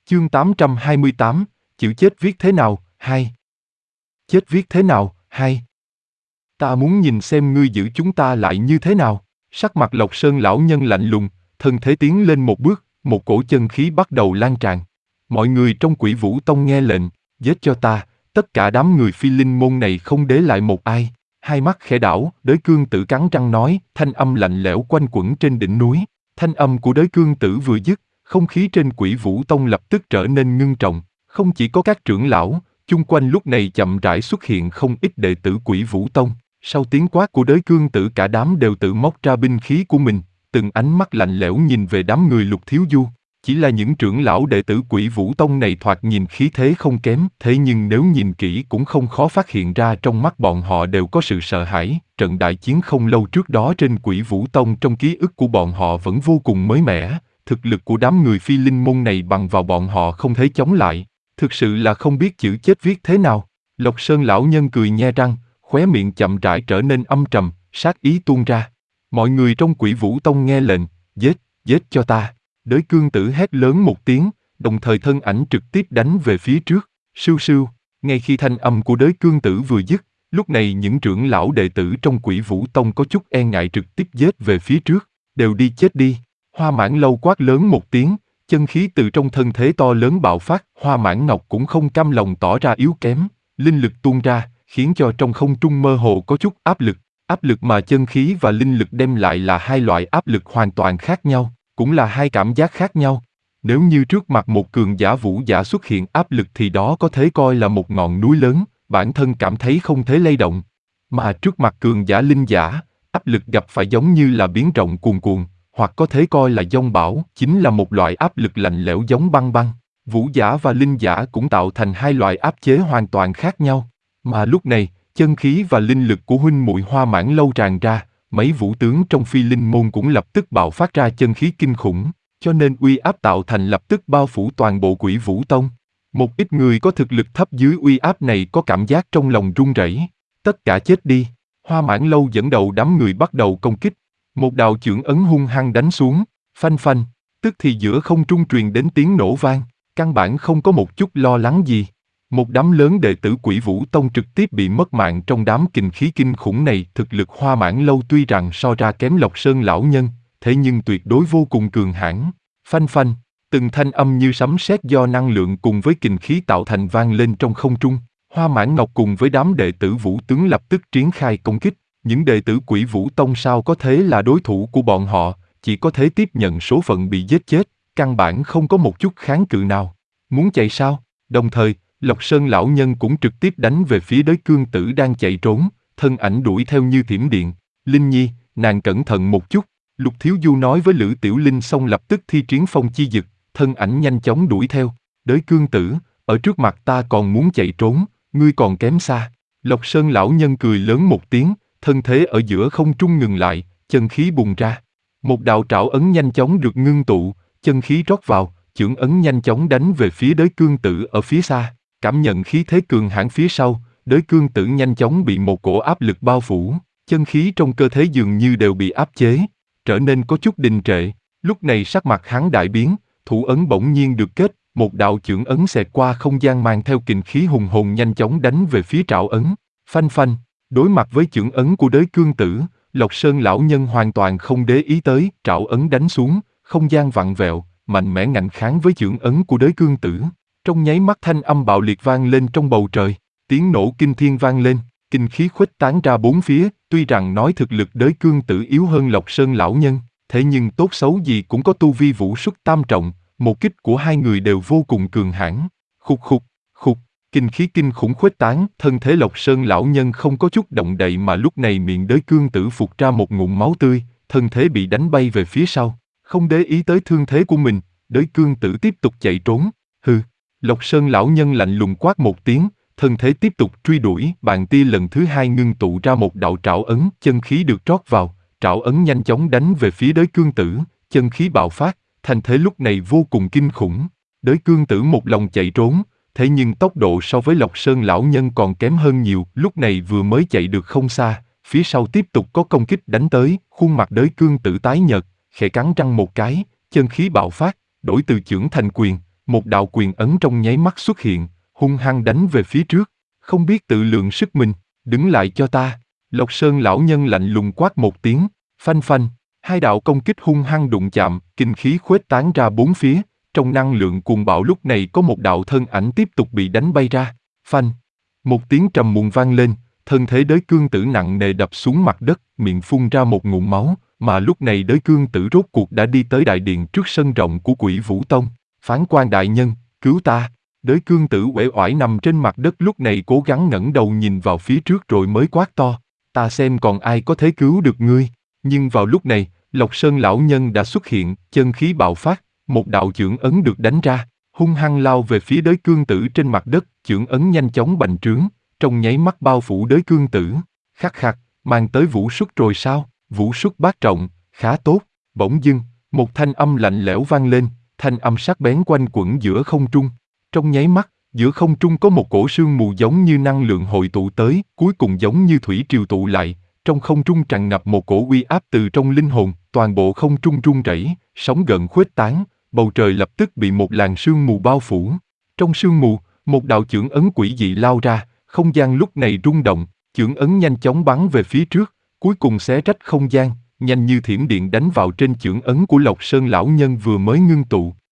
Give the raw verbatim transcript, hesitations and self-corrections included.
Chương tám trăm hai mươi tám, chữ chết viết thế nào, hai. Chết viết thế nào, hai. Ta muốn nhìn xem ngươi giữ chúng ta lại như thế nào. Sắc mặt Lộc Sơn lão nhân lạnh lùng, thân thế tiến lên một bước, một cổ chân khí bắt đầu lan tràn. Mọi người trong Quỷ Vũ Tông nghe lệnh, giết cho ta, tất cả đám người Phi Linh môn này không để lại một ai. Hai mắt khẽ đảo, Đới Cương Tử cắn răng nói, thanh âm lạnh lẽo quanh quẩn trên đỉnh núi. Thanh âm của Đới Cương Tử vừa dứt, không khí trên Quỷ Vũ Tông lập tức trở nên ngưng trọng. Không chỉ có các trưởng lão, chung quanh lúc này chậm rãi xuất hiện không ít đệ tử Quỷ Vũ Tông. Sau tiếng quát của Đới Cương Tử, cả đám đều tự móc ra binh khí của mình, từng ánh mắt lạnh lẽo nhìn về đám người Lục Thiếu Du. Chỉ là những trưởng lão đệ tử Quỷ Vũ Tông này thoạt nhìn khí thế không kém, thế nhưng nếu nhìn kỹ cũng không khó phát hiện ra trong mắt bọn họ đều có sự sợ hãi. Trận đại chiến không lâu trước đó trên Quỷ Vũ Tông trong ký ức của bọn họ vẫn vô cùng mới mẻ, thực lực của đám người Phi Linh môn này bằng vào bọn họ không thể chống lại. Thực sự là không biết chữ chết viết thế nào. Lộc Sơn lão nhân cười nhe răng, khóe miệng chậm rãi trở nên âm trầm, sát ý tuôn ra. Mọi người trong Quỷ Vũ Tông nghe lệnh, giết, giết cho ta. Đới Cương Tử hét lớn một tiếng, đồng thời thân ảnh trực tiếp đánh về phía trước. Sưu sưu, ngay khi thanh âm của Đới Cương Tử vừa dứt, lúc này những trưởng lão đệ tử trong Quỷ Vũ Tông có chút e ngại trực tiếp giết về phía trước. Đều đi chết đi. Hoa Mãn Lâu quát lớn một tiếng, chân khí từ trong thân thế to lớn bạo phát. Hoa Mãn Ngọc cũng không cam lòng tỏ ra yếu kém, linh lực tuôn ra, khiến cho trong không trung mơ hồ có chút áp lực. Áp lực mà chân khí và linh lực đem lại là hai loại áp lực hoàn toàn khác nhau, cũng là hai cảm giác khác nhau. Nếu như trước mặt một cường giả vũ giả xuất hiện áp lực thì đó có thể coi là một ngọn núi lớn, bản thân cảm thấy không thể lay động. Mà trước mặt cường giả linh giả, áp lực gặp phải giống như là biển rộng cuồn cuộn, hoặc có thể coi là giông bão, chính là một loại áp lực lạnh lẽo giống băng băng. Vũ giả và linh giả cũng tạo thành hai loại áp chế hoàn toàn khác nhau. Mà lúc này, chân khí và linh lực của huynh muội Hoa Mãn Lâu tràn ra, mấy vũ tướng trong Phi Linh môn cũng lập tức bạo phát ra chân khí kinh khủng, cho nên uy áp tạo thành lập tức bao phủ toàn bộ Quỷ Vũ Tông. Một ít người có thực lực thấp dưới uy áp này có cảm giác trong lòng run rẩy. Tất cả chết đi. Hoa Mãn Lâu dẫn đầu đám người bắt đầu công kích. Một đạo chưởng ấn hung hăng đánh xuống, phanh phanh, tức thì giữa không trung truyền đến tiếng nổ vang, căn bản không có một chút lo lắng gì. Một đám lớn đệ tử Quỷ Vũ Tông trực tiếp bị mất mạng trong đám kình khí kinh khủng này. Thực lực Hoa Mãn Lâu tuy rằng so ra kém Lộc Sơn lão nhân, thế nhưng tuyệt đối vô cùng cường hãn. Phanh phanh, từng thanh âm như sấm sét do năng lượng cùng với kình khí tạo thành vang lên trong không trung. Hoa Mãn Ngọc cùng với đám đệ tử vũ tướng lập tức triển khai công kích. Những đệ tử Quỷ Vũ Tông sao có thế là đối thủ của bọn họ, chỉ có thể tiếp nhận số phận bị giết chết, căn bản không có một chút kháng cự nào. Muốn chạy sao? Đồng thời, Lộc Sơn lão nhân cũng trực tiếp đánh về phía Đới Cương Tử đang chạy trốn, thân ảnh đuổi theo như thiểm điện. Linh Nhi, nàng cẩn thận một chút. Lục Thiếu Du nói với Lữ Tiểu Linh, xong lập tức thi triển phong chi dực, thân ảnh nhanh chóng đuổi theo. Đới Cương Tử, ở trước mặt ta còn muốn chạy trốn, ngươi còn kém xa. Lộc Sơn lão nhân cười lớn một tiếng, thân thế ở giữa không trung ngừng lại, chân khí bùng ra. Một đạo trảo ấn nhanh chóng được ngưng tụ, chân khí rót vào, chưởng ấn nhanh chóng đánh về phía Đới Cương Tử ở phía xa. Cảm nhận khí thế cường hãn phía sau, Đới Cương Tử nhanh chóng bị một cổ áp lực bao phủ, chân khí trong cơ thể dường như đều bị áp chế, trở nên có chút đình trệ. Lúc này sắc mặt hắn đại biến, thủ ấn bỗng nhiên được kết, một đạo chưởng ấn xẹt qua không gian mang theo kình khí hùng hồn nhanh chóng đánh về phía trảo ấn. Phanh phanh, đối mặt với chưởng ấn của Đới Cương Tử, Lộc Sơn lão nhân hoàn toàn không để ý tới, trảo ấn đánh xuống, không gian vặn vẹo, mạnh mẽ ngạnh kháng với chưởng ấn của Đới Cương Tử. Trong nháy mắt thanh âm bạo liệt vang lên trong bầu trời, tiếng nổ kinh thiên vang lên, kinh khí khuếch tán ra bốn phía. Tuy rằng nói thực lực Đới Cương Tử yếu hơn Lộc Sơn lão nhân, thế nhưng tốt xấu gì cũng có tu vi vũ xuất tam trọng, một kích của hai người đều vô cùng cường hãn. Khục khục, khục, kinh khí kinh khủng khuếch tán, thân thể Lộc Sơn lão nhân không có chút động đậy mà lúc này miệng Đới Cương Tử phụt ra một ngụm máu tươi, thân thể bị đánh bay về phía sau, không để ý tới thương thế của mình, Đới Cương Tử tiếp tục chạy trốn. Hừ. Lộc Sơn lão nhân lạnh lùng quát một tiếng, thân thế tiếp tục truy đuổi, bàn tia lần thứ hai ngưng tụ ra một đạo trảo ấn, chân khí được trót vào, trảo ấn nhanh chóng đánh về phía Đới Cương Tử, chân khí bạo phát, thành thế lúc này vô cùng kinh khủng. Đới Cương Tử một lòng chạy trốn, thế nhưng tốc độ so với Lộc Sơn lão nhân còn kém hơn nhiều, lúc này vừa mới chạy được không xa, phía sau tiếp tục có công kích đánh tới, khuôn mặt Đới Cương Tử tái nhợt, khẽ cắn răng một cái, chân khí bạo phát, đổi từ chưởng thành quyền. một đạo quyền ấn trong nháy mắt xuất hiện, hung hăng đánh về phía trước. Không biết tự lượng sức mình, đứng lại cho ta. Lộc Sơn lão nhân lạnh lùng quát một tiếng, phanh phanh, hai đạo công kích hung hăng đụng chạm, kinh khí khuếch tán ra bốn phía. Trong năng lượng cuồng bạo lúc này có một đạo thân ảnh tiếp tục bị đánh bay ra, phanh. Một tiếng trầm muộn vang lên, thân thế Đới Cương Tử nặng nề đập xuống mặt đất, miệng phun ra một ngụm máu, mà lúc này Đới Cương Tử rốt cuộc đã đi tới đại điện trước sân rộng của Quỷ Vũ Tông. Phán quan đại nhân, cứu ta. Đới Cương Tử uể oải nằm trên mặt đất lúc này cố gắng ngẩng đầu nhìn vào phía trước rồi mới quát to, ta xem còn ai có thể cứu được ngươi. Nhưng vào lúc này, Lộc Sơn lão nhân đã xuất hiện, chân khí bạo phát, một đạo chưởng ấn được đánh ra, hung hăng lao về phía Đới Cương Tử trên mặt đất, chưởng ấn nhanh chóng bành trướng, trong nháy mắt bao phủ Đới Cương Tử. Khắc khắc, mang tới vũ xuất rồi sao? Vũ xuất bát trọng, khá tốt. Bỗng dưng, một thanh âm lạnh lẽo vang lên, thanh âm sắc bén quanh quẩn giữa không trung. Trong nháy mắt, giữa không trung có một cổ sương mù giống như năng lượng hội tụ tới, cuối cùng giống như thủy triều tụ lại, trong không trung tràn ngập một cổ uy áp từ trong linh hồn, toàn bộ không trung rung rẩy, sóng gợn khuếch tán, bầu trời lập tức bị một làn sương mù bao phủ. Trong sương mù, một đạo chưởng ấn quỷ dị lao ra, không gian lúc này rung động, chưởng ấn nhanh chóng bắn về phía trước, cuối cùng xé rách không gian, nhanh như thiểm điện đánh vào trên chưởng ấn của Lộc Sơn lão nhân vừa mới ngưng tụ.